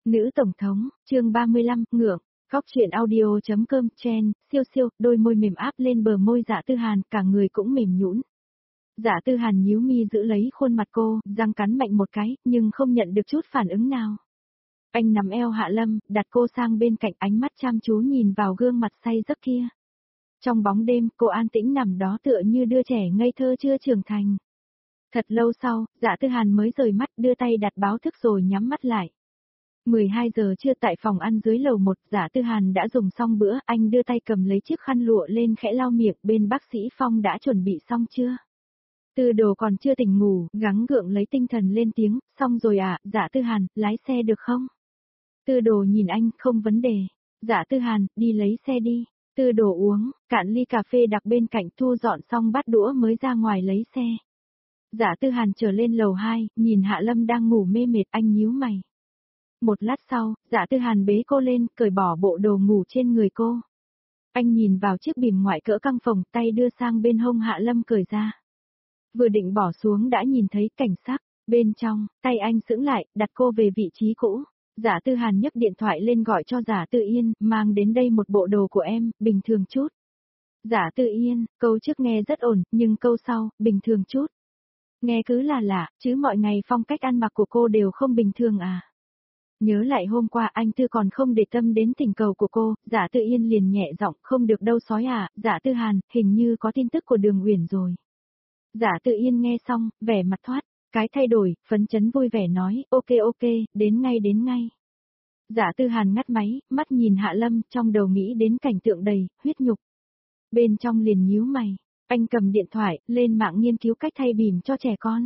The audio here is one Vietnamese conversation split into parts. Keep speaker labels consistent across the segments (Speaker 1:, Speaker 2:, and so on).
Speaker 1: Nữ tổng thống, chương 35, ngượng. Góc truyện audio.com Chen, siêu, đôi môi mềm áp lên bờ môi Dạ Tư Hàn, cả người cũng mềm nhũn. Dạ Tư Hàn nhíu mi giữ lấy khuôn mặt cô, răng cắn mạnh một cái, nhưng không nhận được chút phản ứng nào. Anh nắm eo Hạ Lâm, đặt cô sang bên cạnh, ánh mắt chăm chú nhìn vào gương mặt say giấc kia. Trong bóng đêm, cô an tĩnh nằm đó tựa như đứa trẻ ngây thơ chưa trưởng thành. Thật lâu sau, Dạ Tư Hàn mới rời mắt, đưa tay đặt báo thức rồi nhắm mắt lại. 12 giờ trưa tại phòng ăn dưới lầu 1, Dạ Tư Hàn đã dùng xong bữa, anh đưa tay cầm lấy chiếc khăn lụa lên khẽ lau miệng, bên bác sĩ Phong đã chuẩn bị xong chưa? Tư Đồ còn chưa tỉnh ngủ, gắng gượng lấy tinh thần lên tiếng, xong rồi à, Dạ Tư Hàn, lái xe được không? Tư Đồ nhìn anh, không vấn đề. Dạ Tư Hàn, đi lấy xe đi. Tư Đồ uống, cạn ly cà phê đặt bên cạnh, thu dọn xong bát đũa mới ra ngoài lấy xe. Dạ Tư Hàn trở lên lầu 2, nhìn Hạ Lâm đang ngủ mê mệt, anh nhíu mày. Một lát sau, Dạ Tư Hàn bế cô lên, cởi bỏ bộ đồ ngủ trên người cô. Anh nhìn vào chiếc bìm ngoại cỡ căng phồng, tay đưa sang bên hông Hạ Lâm cởi ra. Vừa định bỏ xuống đã nhìn thấy cảnh sắc, bên trong, tay anh sững lại, đặt cô về vị trí cũ. Dạ Tư Hàn nhấc điện thoại lên gọi cho Dạ Tư Yên, mang đến đây một bộ đồ của em, bình thường chút. Dạ Tư Yên, câu trước nghe rất ổn, nhưng câu sau, bình thường chút. Nghe cứ là lạ, chứ mọi ngày phong cách ăn mặc của cô đều không bình thường à. Nhớ lại hôm qua anh Tư còn không để tâm đến tình cầu của cô, Dạ Tư Yên liền nhẹ giọng, không được đâu sói à, Dạ Tư Hàn, hình như có tin tức của Đường Uyển rồi. Dạ Tư Yên nghe xong, vẻ mặt thoát, cái thay đổi, phấn chấn vui vẻ nói, ok, đến ngay. Dạ Tư Hàn ngắt máy, mắt nhìn Hạ Lâm, trong đầu nghĩ đến cảnh tượng đầy, huyết nhục. Bên trong liền nhíu mày, anh cầm điện thoại, lên mạng nghiên cứu cách thay bỉm cho trẻ con.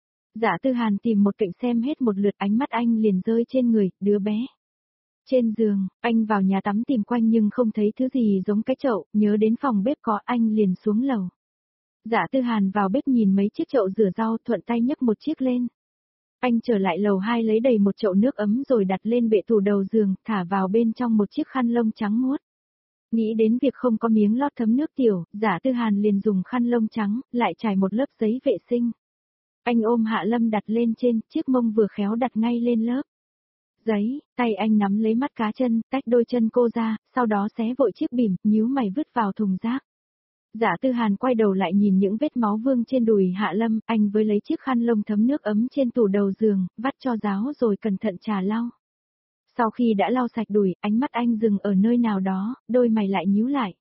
Speaker 1: Dạ Tư Hàn tìm một cạnh xem hết một lượt, ánh mắt anh liền rơi trên người, đứa bé. Trên giường, anh vào nhà tắm tìm quanh nhưng không thấy thứ gì giống cái chậu, nhớ đến phòng bếp có, anh liền xuống lầu. Dạ Tư Hàn vào bếp nhìn mấy chiếc chậu rửa rau, thuận tay nhấc một chiếc lên. Anh trở lại lầu 2 lấy đầy một chậu nước ấm rồi đặt lên bệ tủ đầu giường, thả vào bên trong một chiếc khăn lông trắng muốt. Nghĩ đến việc không có miếng lót thấm nước tiểu, Dạ Tư Hàn liền dùng khăn lông trắng, lại trải một lớp giấy vệ sinh. Anh ôm Hạ Lâm đặt lên trên, chiếc mông vừa khéo đặt ngay lên lớp giấy, tay anh nắm lấy mắt cá chân, tách đôi chân cô ra, sau đó xé vội chiếc bỉm, nhíu mày vứt vào thùng rác. Dạ Tư Hàn quay đầu lại nhìn những vết máu vương trên đùi Hạ Lâm, anh với lấy chiếc khăn lông thấm nước ấm trên tủ đầu giường, vắt cho ráo rồi cẩn thận trà lau. Sau khi đã lau sạch đùi, ánh mắt anh dừng ở nơi nào đó, đôi mày lại nhíu lại.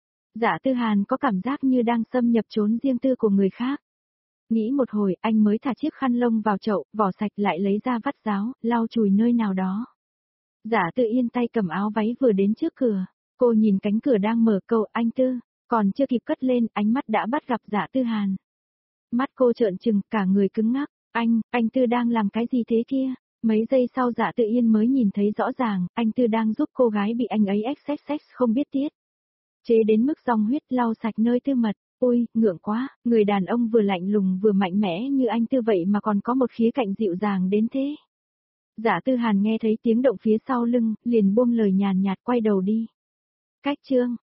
Speaker 1: Dạ Tư Hàn có cảm giác như đang xâm nhập chốn riêng tư của người khác. Nghĩ một hồi, anh mới thả chiếc khăn lông vào chậu, vỏ sạch lại lấy ra vắt ráo, lau chùi nơi nào đó. Dạ Tư Yên tay cầm áo váy vừa đến trước cửa, cô nhìn cánh cửa đang mở, câu anh Tư, còn chưa kịp cất lên, ánh mắt đã bắt gặp Dạ Tư Hàn. Mắt cô trợn trừng, cả người cứng ngắc, anh Tư đang làm cái gì thế kia? Mấy giây sau Dạ Tư Yên mới nhìn thấy rõ ràng, anh Tư đang giúp cô gái bị anh ấy xx không biết tiết. Chế đến mức dòng huyết lau sạch nơi tư mật. Ôi, ngượng quá, người đàn ông vừa lạnh lùng vừa mạnh mẽ như anh Tư vậy mà còn có một khía cạnh dịu dàng đến thế. Dạ Tư Hàn nghe thấy tiếng động phía sau lưng, liền buông lời nhàn nhạt quay đầu đi. Cách chương.